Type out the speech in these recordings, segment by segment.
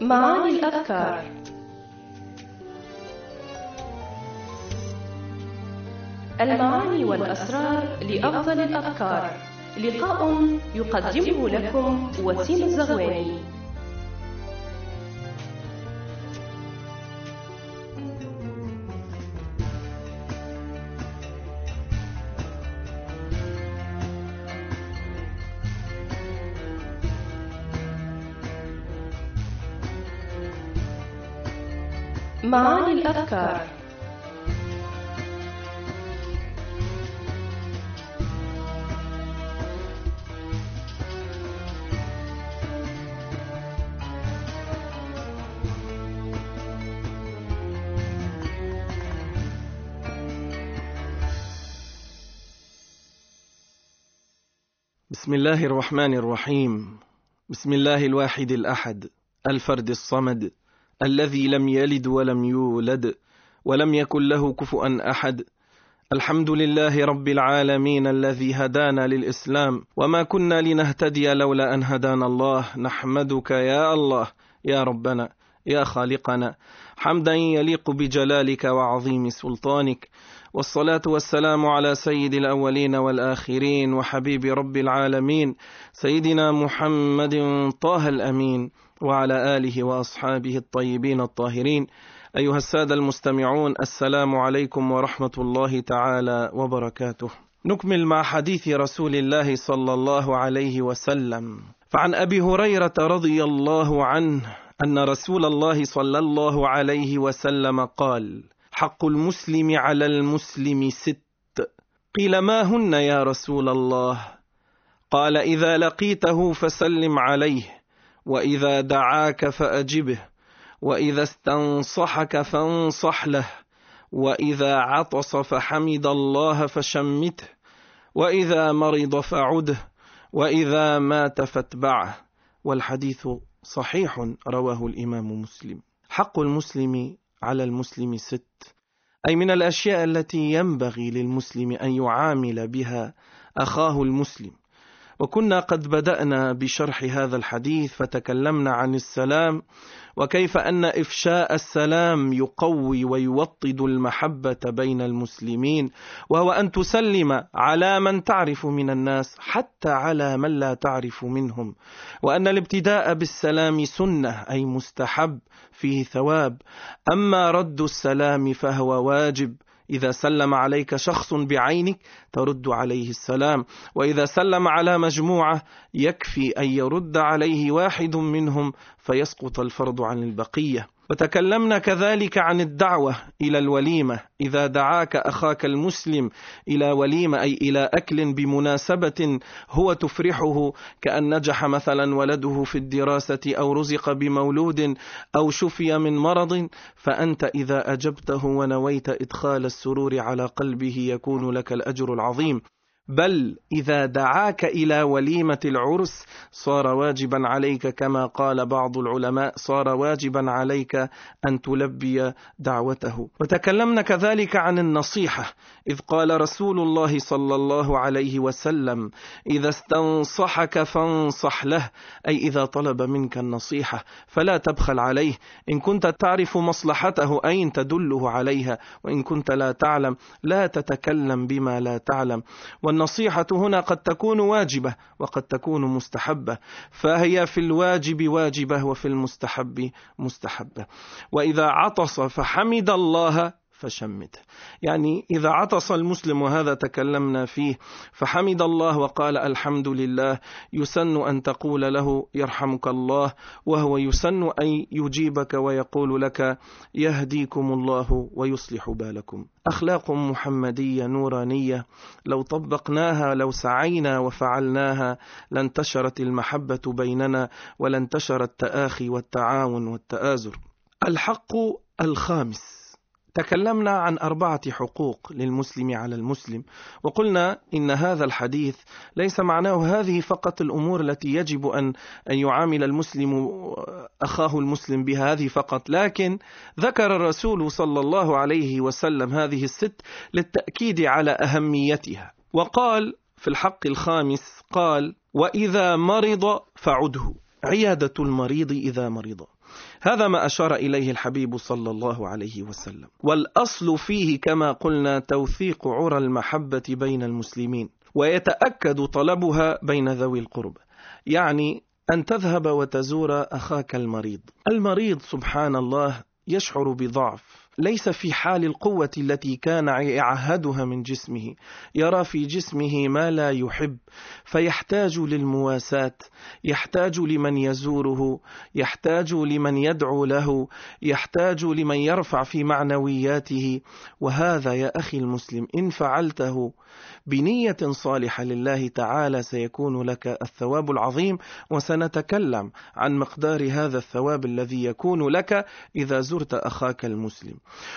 معاني الأذكار. المعاني والأسرار لأفضل الأذكار. لقاء يقدمه لكم وسيم الزغواني. معاني الأذكار. بسم الله الرحمن الرحيم. بسم الله الواحد الأحد الفرد الصمد الذي لم يلد ولم يولد ولم يكن له كفؤا أحد. الحمد لله رب العالمين الذي هدانا للإسلام وما كنا لنهتدي لولا أن هدانا الله. نحمدك يا الله يا ربنا يا خالقنا حمدا يليق بجلالك وعظيم سلطانك، والصلاة والسلام على سيد الأولين والآخرين وحبيب رب العالمين سيدنا محمد طه الأمين وعلى آله وأصحابه الطيبين الطاهرين. أيها السادة المستمعون، السلام عليكم ورحمة الله تعالى وبركاته. نكمل مع حديث رسول الله صلى الله عليه وسلم. فعن أبي هريرة رضي الله عنه أن رسول الله صلى الله عليه وسلم قال: حق المسلم على المسلم 6. قيل: ما هن يا رسول الله؟ قال: إذا لقيته فسلم عليه، وإذا دعاك فأجبه، وإذا استنصحك فانصح له، وإذا عطس فحمد الله فشمته، وإذا مرض فعده، وإذا مات فاتبعه. والحديث صحيح رواه الإمام مسلم. حق المسلم على المسلم 6، أي من الأشياء التي ينبغي للمسلم أن يعامل بها أخاه المسلم. وكنا قد بدأنا بشرح هذا الحديث فتكلمنا عن السلام، وكيف أن إفشاء السلام يقوي ويوطد المحبة بين المسلمين، وهو أن تسلم على من تعرف من الناس حتى على من لا تعرف منهم، وأن الابتداء بالسلام سنة أي مستحب فيه ثواب، أما رد السلام فهو واجب. إذا سلم عليك شخص بعينك ترد عليه السلام، وإذا سلم على مجموعة يكفي أن يرد عليه واحد منهم فيسقط الفرض عن البقية. وتكلمنا كذلك عن الدعوة إلى الوليمة. إذا دعاك أخاك المسلم إلى وليمة أي إلى أكل بمناسبة هو تفرحه، كأن نجح مثلا ولده في الدراسة أو رزق بمولود أو شفي من مرض، فأنت إذا أجبته ونويت إدخال السرور على قلبه يكون لك الأجر العظيم. بل إذا دعاك إلى وليمة العرس صار واجبا عليك، كما قال بعض العلماء: صار واجبا عليك أن تلبي دعوته. وتكلمنا كذلك عن النصيحة، إذ قال رسول الله صلى الله عليه وسلم: إذا استنصحك فانصح له، أي إذا طلب منك النصيحة فلا تبخل عليه. إن كنت تعرف مصلحته أين تدله عليها، وإن كنت لا تعلم لا تتكلم بما لا تعلم. والنصيحة هنا قد تكون واجبة وقد تكون مستحبة، فهي في الواجب واجبة وفي المستحب مستحبة. وإذا عطس فحمد الله فشمته، يعني إذا عطس المسلم، وهذا تكلمنا فيه، فحمد الله وقال الحمد لله، يسن أن تقول له يرحمك الله، وهو يسن أن يجيبك ويقول لك يهديكم الله ويصلح بالكم. أخلاق محمدية نورانية لو طبقناها، لو سعينا وفعلناها، لانتشرت المحبة بيننا ولانتشر التآخي والتعاون والتآزر. الحق الخامس، تكلمنا عن 4 حقوق للمسلم على المسلم، وقلنا إن هذا الحديث ليس معناه هذه فقط الأمور التي يجب أن يعامل المسلم أخاه المسلم بها هذه فقط، لكن ذكر الرسول صلى الله عليه وسلم هذه ال6 للتأكيد على أهميتها. وقال في الحق الخامس، قال: وإذا مرض فعده، عيادة المريض إذا مرض. هذا ما أشار إليه الحبيب صلى الله عليه وسلم. والأصل فيه كما قلنا توثيق عرى المحبة بين المسلمين، ويتأكد طلبها بين ذوي القربى، يعني أن تذهب وتزور أخاك المريض. المريض سبحان الله يشعر بضعف، ليس في حال القوة التي كان يعهدها من جسمه، يرى في جسمه ما لا يحب، فيحتاج للمواساة، يحتاج لمن يزوره، يحتاج لمن يدعو له، يحتاج لمن يرفع في معنوياته. وهذا يا أخي المسلم إن فعلته بنية صالحة لله تعالى سيكون لك الثواب العظيم، وسنتكلم عن مقدار هذا الثواب الذي يكون لك إذا زرت أخاك المسلم.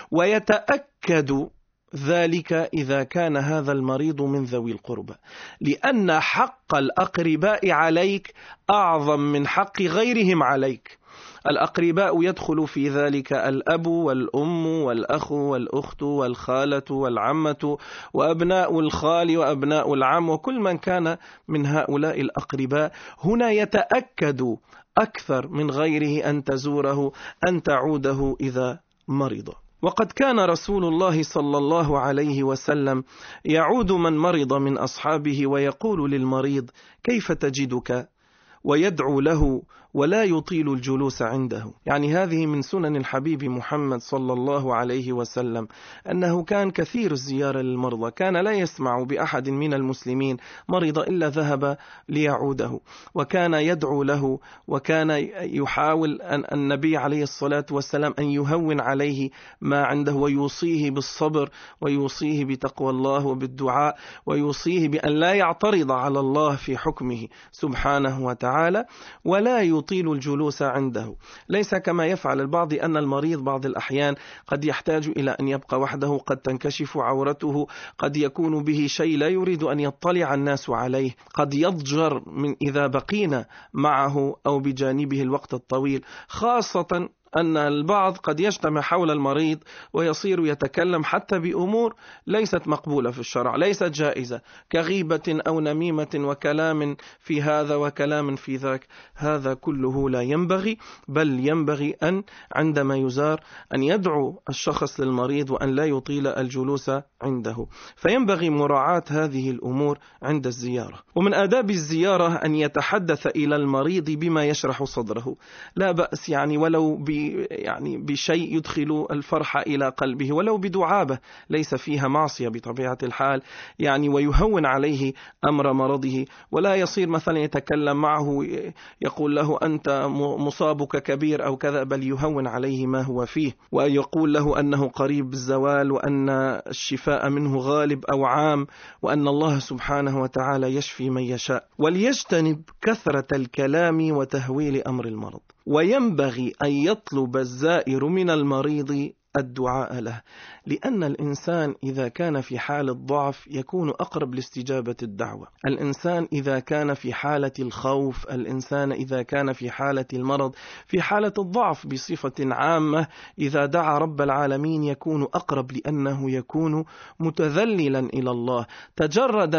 ويتأكد ذلك إذا كان هذا المريض من ذوي القربى، لأن حق الأقرباء عليك أعظم من حق غيرهم عليك. الأقرباء يدخل في ذلك الأب والأم والأخ والأخت والخالة والعمة وأبناء الخال وأبناء العم وكل من كان من هؤلاء الأقرباء. هنا يتأكد أكثر من غيره أن تزوره، أن تعوده إذا مرض. وقد كان رسول الله صلى الله عليه وسلم يعود من مرض من أصحابه ويقول للمريض: كيف تجدك؟ ويدعو له ولا يطيل الجلوس عنده. يعني هذه من سنن الحبيب محمد صلى الله عليه وسلم، أنه كان كثير الزيارة للمرضى، كان لا يسمع بأحد من المسلمين مرض إلا ذهب ليعوده، وكان يدعو له، وكان يحاول أن النبي عليه الصلاة والسلام أن يهون عليه ما عنده، ويوصيه بالصبر، ويوصيه بتقوى الله وبالدعاء، ويوصيه بأن لا يعترض على الله في حكمه سبحانه وتعالى، ولا يطيل الجلوس عنده. ليس كما يفعل البعض أن المريض بعض الأحيان قد يحتاج إلى أن يبقى وحده، قد تنكشف عورته، قد يكون به شيء لا يريد أن يطلع الناس عليه، قد يضجر من إذا بقينا معه أو بجانبه الوقت الطويل، خاصة أن البعض قد يجتمع حول المريض ويصير يتكلم حتى بأمور ليست مقبولة في الشرع، ليست جائزة، كغيبة أو نميمة وكلام في هذا وكلام في ذاك. هذا كله لا ينبغي، بل ينبغي أن عندما يزار أن يدعو الشخص للمريض وأن لا يطيل الجلوس عنده. فينبغي مراعاة هذه الأمور عند الزيارة. ومن آداب الزيارة أن يتحدث إلى المريض بما يشرح صدره، لا بأس يعني ولو بشيء يدخل الفرح إلى قلبه، ولو بدعابة ليس فيها معصية بطبيعة الحال، يعني ويهون عليه أمر مرضه، ولا يصير مثلا يتكلم معه يقول له أنت مصابك كبير أو كذا، بل يهون عليه ما هو فيه، ويقول له أنه قريب الزوال، وأن الشفاء منه غالب أو عام، وأن الله سبحانه وتعالى يشفي من يشاء. وليجتنب كثرة الكلام وتهويل أمر المرض. وينبغي أن يطلب الزائر من المريض الدعاء له، لأن الإنسان إذا كان في حالة ضعف يكون أقرب لاستجابة الدعوة. الإنسان إذا كان في حالة الخوف، الإنسان إذا كان في حالة المرض، في حالة الضعف بصفة عامة، إذا دعا رب العالمين يكون أقرب، لأنه يكون متذللا إلى الله، تجرد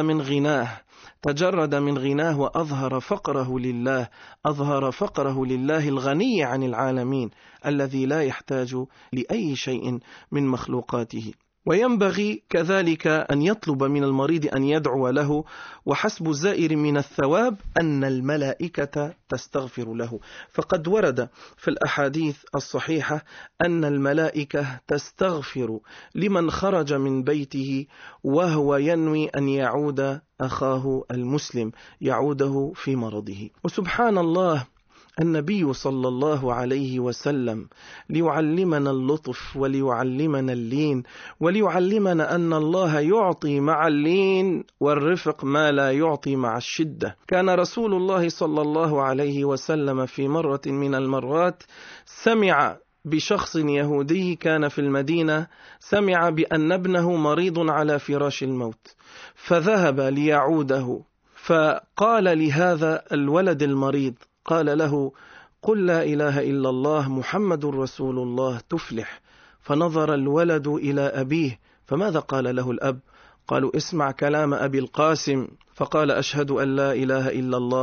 من غناه وأظهر فقره لله، أظهر فقره لله الغني عن العالمين الذي لا يحتاج لأي شيء من مخلوقاته. وينبغي كذلك أن يطلب من المريض أن يدعو له، وحسب الزائر من الثواب أن الملائكة تستغفر له. فقد ورد في الأحاديث الصحيحة أن الملائكة تستغفر لمن خرج من بيته وهو ينوي أن يعود أخاه المسلم، يعوده في مرضه. وسبحان الله، النبي صلى الله عليه وسلم ليعلمنا اللطف وليعلمنا اللين وليعلمنا أن الله يعطي مع اللين والرفق ما لا يعطي مع الشدة. كان رسول الله صلى الله عليه وسلم في مرة من المرات سمع بشخص يهودي كان في المدينة، سمع بأن ابنه مريض على فراش الموت، فذهب ليعوده، فقال لهذا الولد المريض، قال له: قل لا إله إلا الله محمد رسول الله تفلح. فنظر الولد إلى أبيه، فماذا قال له الأب؟ قالوا: اسمع كلام أبي القاسم. فقال: أشهد أن لا إله إلا الله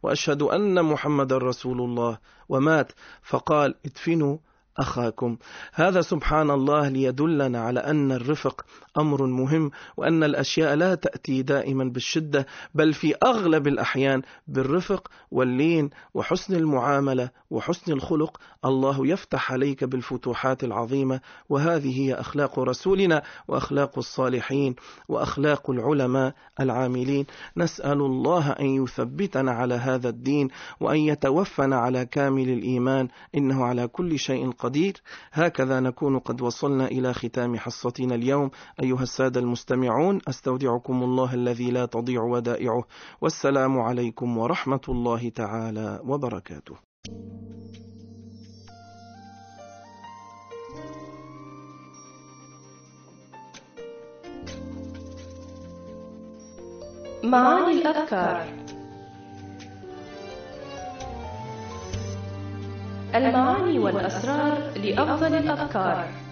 وأشهد أن محمد رسول الله، ومات فقال ادفنوا أخاكم. هذا سبحان الله ليدلنا على أن الرفق أمر مهم، وأن الأشياء لا تأتي دائما بالشدة، بل في أغلب الأحيان بالرفق واللين وحسن المعاملة وحسن الخلق الله يفتح عليك بالفتوحات العظيمة. وهذه هي أخلاق رسولنا وأخلاق الصالحين وأخلاق العلماء العاملين. نسأل الله أن يثبتنا على هذا الدين وأن يتوفنا على كامل الإيمان، إنه على كل شيء قدير. هكذا نكون قد وصلنا إلى ختام حصتنا اليوم. أيها السادة المستمعون، أستودعكم الله الذي لا تضيع ودائعه، والسلام عليكم ورحمة الله تعالى وبركاته. معاني الأذكار. المعاني والأسرار لأفضل الأذكار.